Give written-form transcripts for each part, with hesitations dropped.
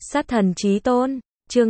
Sát thần chí tôn, chương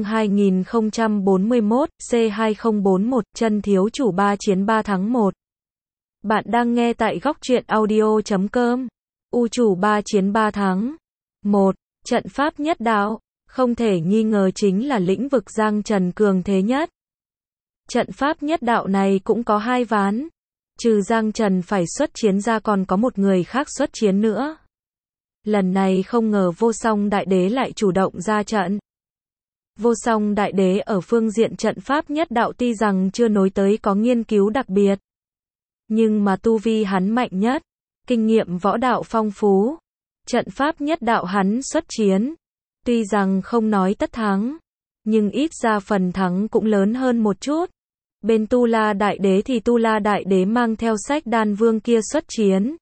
2041, C2041, chân thiếu chủ 3 chiến 3 thắng 1. Bạn đang nghe tại góc truyện audio.com. U chủ 3 chiến 3 thắng 1. Trận pháp nhất đạo, không thể nghi ngờ chính là lĩnh vực Giang Trần cường thế nhất. Trận pháp nhất đạo này cũng có 2 ván. Trừ Giang Trần phải xuất chiến ra còn có một người khác xuất chiến nữa. Lần này không ngờ Vô Song Đại Đế lại chủ động ra trận. Vô Song Đại Đế ở phương diện trận pháp nhất đạo tuy rằng chưa nối tới có nghiên cứu đặc biệt, nhưng mà tu vi hắn mạnh nhất, kinh nghiệm võ đạo phong phú. Trận pháp nhất đạo hắn xuất chiến, tuy rằng không nói tất thắng, nhưng ít ra phần thắng cũng lớn hơn một chút. Bên Tu La Đại Đế thì Tu La Đại Đế mang theo Sách Đan Vương kia xuất chiến.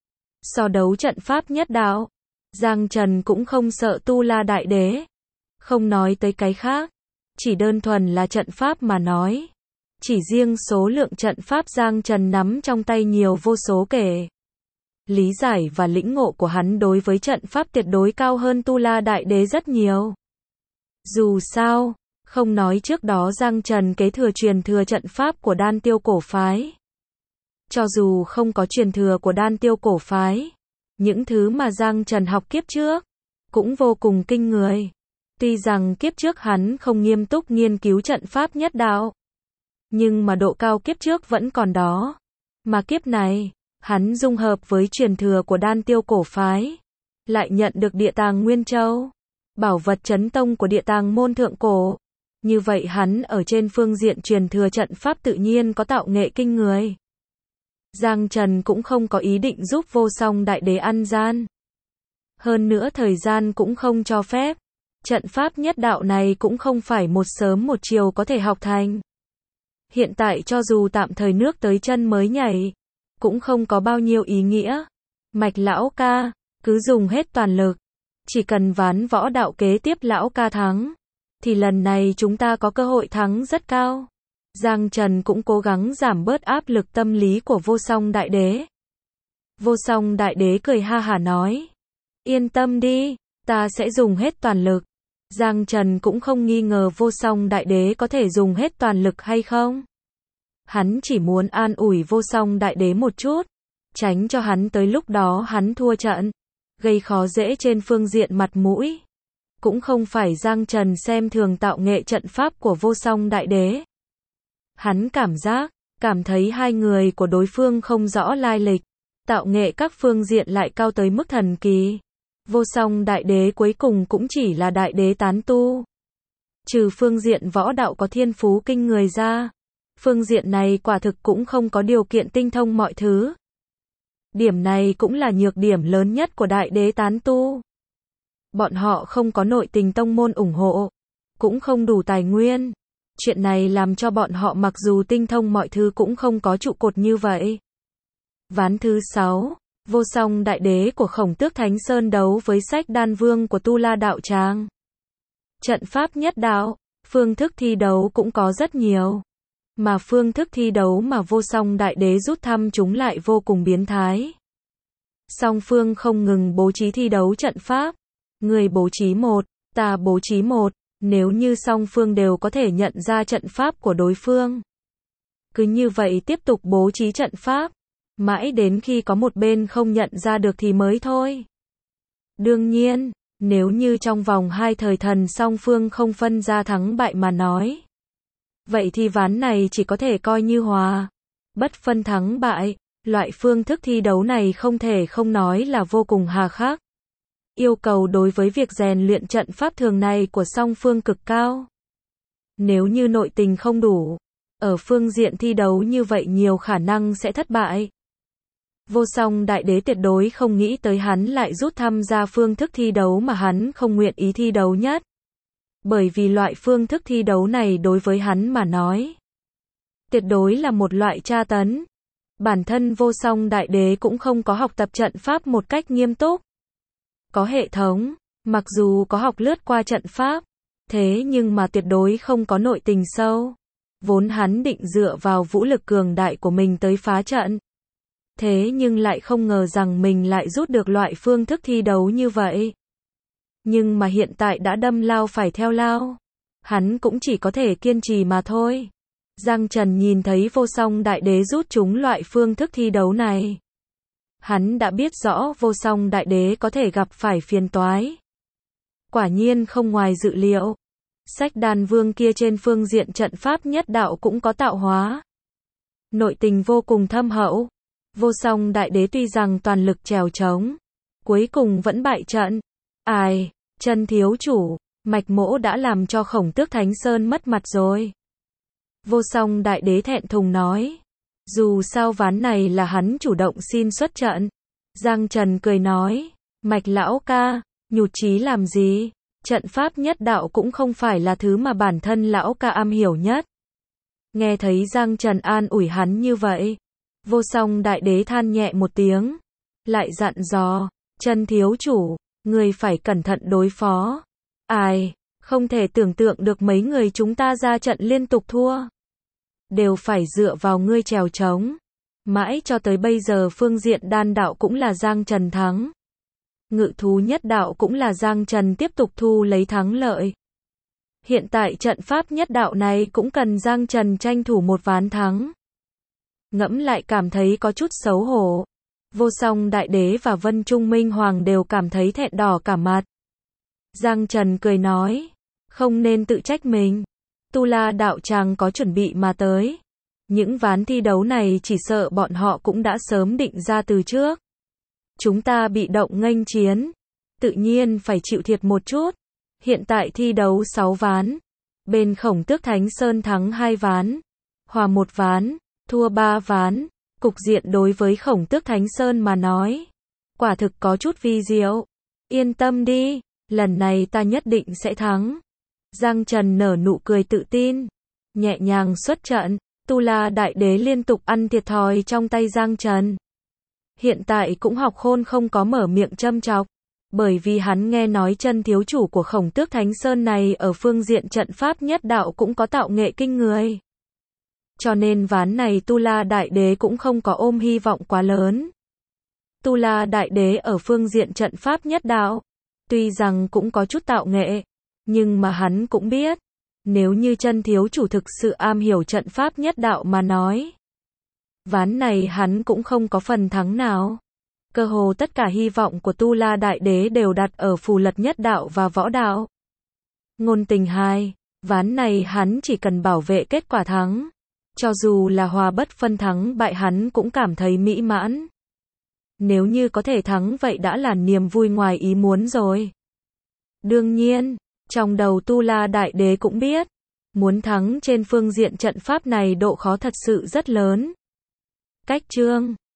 So đấu trận pháp nhất đạo, Giang Trần cũng không sợ Tu La Đại Đế. Không nói tới cái khác, chỉ đơn thuần là trận pháp mà nói. Chỉ riêng số lượng trận pháp Giang Trần nắm trong tay nhiều vô số kể. Lý giải và lĩnh ngộ của hắn đối với trận pháp tuyệt đối cao hơn Tu La Đại Đế rất nhiều. Dù sao, không nói trước đó Giang Trần kế thừa truyền thừa trận pháp của Đan Tiêu cổ phái. Cho dù không có truyền thừa của Đan Tiêu cổ phái, những thứ mà Giang Trần học kiếp trước cũng vô cùng kinh người. Tuy rằng kiếp trước hắn không nghiêm túc nghiên cứu trận pháp nhất đạo, nhưng mà độ cao kiếp trước vẫn còn đó. Mà kiếp này, hắn dung hợp với truyền thừa của Đan Tiêu cổ phái, lại nhận được Địa Tàng Nguyên Châu, bảo vật chấn tông của Địa Tàng môn thượng cổ. Như vậy hắn ở trên phương diện truyền thừa trận pháp tự nhiên có tạo nghệ kinh người. Giang Trần cũng không có ý định giúp Vô Song Đại Đế ăn gian. Hơn nữa thời gian cũng không cho phép. Trận pháp nhất đạo này cũng không phải một sớm một chiều có thể học thành. Hiện tại cho dù tạm thời nước tới chân mới nhảy, cũng không có bao nhiêu ý nghĩa. Mạch lão ca, cứ dùng hết toàn lực. Chỉ cần ván võ đạo kế tiếp lão ca thắng, thì lần này chúng ta có cơ hội thắng rất cao. Giang Trần cũng cố gắng giảm bớt áp lực tâm lý của Vô Song Đại Đế. Vô Song Đại Đế cười ha hả nói. Yên tâm đi, ta sẽ dùng hết toàn lực. Giang Trần cũng không nghi ngờ Vô Song Đại Đế có thể dùng hết toàn lực hay không. Hắn chỉ muốn an ủi Vô Song Đại Đế một chút, tránh cho hắn tới lúc đó hắn thua trận, gây khó dễ trên phương diện mặt mũi. Cũng không phải Giang Trần xem thường tạo nghệ trận pháp của Vô Song Đại Đế. Hắn cảm thấy hai người của đối phương không rõ lai lịch, tạo nghệ các phương diện lại cao tới mức thần kỳ. Vô Song Đại Đế cuối cùng cũng chỉ là đại đế tán tu. Trừ phương diện võ đạo có thiên phú kinh người ra, phương diện này quả thực cũng không có điều kiện tinh thông mọi thứ. Điểm này cũng là nhược điểm lớn nhất của đại đế tán tu. Bọn họ không có nội tình tông môn ủng hộ, cũng không đủ tài nguyên. Chuyện này làm cho bọn họ mặc dù tinh thông mọi thứ cũng không có trụ cột như vậy. Ván thứ 6, Vô Song Đại Đế của Khổng Tước Thánh Sơn đấu với Sách Đan Vương của Tu La Đạo Tràng. Trận pháp nhất đạo, phương thức thi đấu cũng có rất nhiều. Mà phương thức thi đấu mà Vô Song Đại Đế rút thăm chúng lại vô cùng biến thái. Song phương không ngừng bố trí thi đấu trận pháp. Người bố trí một, ta bố trí một. Nếu như song phương đều có thể nhận ra trận pháp của đối phương, cứ như vậy tiếp tục bố trí trận pháp, mãi đến khi có một bên không nhận ra được thì mới thôi. Đương nhiên, nếu như trong vòng 2 thời thần song phương không phân ra thắng bại mà nói, vậy thì ván này chỉ có thể coi như hòa, bất phân thắng bại. Loại phương thức thi đấu này không thể không nói là vô cùng hà khắc. Yêu cầu đối với việc rèn luyện trận pháp thường này của song phương cực cao. Nếu như nội tình không đủ, ở phương diện thi đấu như vậy nhiều khả năng sẽ thất bại. Vô Song Đại Đế tuyệt đối không nghĩ tới hắn lại rút thăm ra phương thức thi đấu mà hắn không nguyện ý thi đấu nhất. Bởi vì loại phương thức thi đấu này đối với hắn mà nói, tuyệt đối là một loại tra tấn. Bản thân Vô Song Đại Đế cũng không có học tập trận pháp một cách nghiêm túc. Có hệ thống, mặc dù có học lướt qua trận pháp, thế nhưng mà tuyệt đối không có nội tình sâu. Vốn hắn định dựa vào vũ lực cường đại của mình tới phá trận. Thế nhưng lại không ngờ rằng mình lại rút được loại phương thức thi đấu như vậy. Nhưng mà hiện tại đã đâm lao phải theo lao. Hắn cũng chỉ có thể kiên trì mà thôi. Giang Trần nhìn thấy Vô Song Đại Đế rút chúng loại phương thức thi đấu này. Hắn đã biết rõ Vô Song Đại Đế có thể gặp phải phiền toái. Quả nhiên không ngoài dự liệu. Sách Đan Vương kia trên phương diện trận pháp nhất đạo cũng có tạo hóa. Nội tình vô cùng thâm hậu. Vô Song Đại Đế tuy rằng toàn lực trèo trống, cuối cùng vẫn bại trận. Ai, Chân thiếu chủ, Mạch Mỗ đã làm cho Khổng Tước Thánh Sơn mất mặt rồi. Vô Song Đại Đế thẹn thùng nói. Dù sao ván này là hắn chủ động xin xuất trận. Giang Trần cười nói, Mạch lão ca, nhụt chí làm gì? Trận pháp nhất đạo cũng không phải là thứ mà bản thân lão ca am hiểu nhất. Nghe thấy Giang Trần an ủi hắn như vậy, Vô Song Đại Đế than nhẹ một tiếng, lại dặn dò, Chân thiếu chủ, người phải cẩn thận đối phó. Ai, không thể tưởng tượng được mấy người chúng ta ra trận liên tục thua. Đều phải dựa vào ngươi trèo trống. Mãi cho tới bây giờ phương diện đan đạo cũng là Giang Trần thắng. Ngự thú nhất đạo cũng là Giang Trần tiếp tục thu lấy thắng lợi. Hiện tại trận pháp nhất đạo này cũng cần Giang Trần tranh thủ một ván thắng. Ngẫm lại cảm thấy có chút xấu hổ. Vô Song Đại Đế và Vân Trung Minh Hoàng đều cảm thấy thẹn đỏ cả mặt. Giang Trần cười nói, không nên tự trách mình. Tu La đạo tràng có chuẩn bị mà tới. Những ván thi đấu này chỉ sợ bọn họ cũng đã sớm định ra từ trước. Chúng ta bị động nghênh chiến, tự nhiên phải chịu thiệt một chút. Hiện tại thi đấu 6 ván. Bên Khổng Tước Thánh Sơn thắng 2 ván, hòa 1 ván, thua 3 ván. Cục diện đối với Khổng Tước Thánh Sơn mà nói, quả thực có chút vi diệu. Yên tâm đi, lần này ta nhất định sẽ thắng. Giang Trần nở nụ cười tự tin, nhẹ nhàng xuất trận. Tu La Đại Đế liên tục ăn thiệt thòi trong tay Giang Trần. Hiện tại cũng học khôn không có mở miệng châm chọc, bởi vì hắn nghe nói Chân thiếu chủ của Khổng Tước Thánh Sơn này ở phương diện trận pháp nhất đạo cũng có tạo nghệ kinh người. Cho nên ván này Tu La Đại Đế cũng không có ôm hy vọng quá lớn. Tu La Đại Đế ở phương diện trận pháp nhất đạo, tuy rằng cũng có chút tạo nghệ, nhưng mà hắn cũng biết, nếu như Chân thiếu chủ thực sự am hiểu trận pháp nhất đạo mà nói, ván này hắn cũng không có phần thắng nào. Cơ hồ tất cả hy vọng của Tu La Đại Đế đều đặt ở Phù Lật nhất đạo và võ đạo. Ngôn tình 2, ván này hắn chỉ cần bảo vệ kết quả thắng. Cho dù là hòa bất phân thắng bại hắn cũng cảm thấy mỹ mãn. Nếu như có thể thắng vậy đã là niềm vui ngoài ý muốn rồi. Đương nhiên, trong đầu Tu La Đại Đế cũng biết, muốn thắng trên phương diện trận pháp này độ khó thật sự rất lớn. Cách chương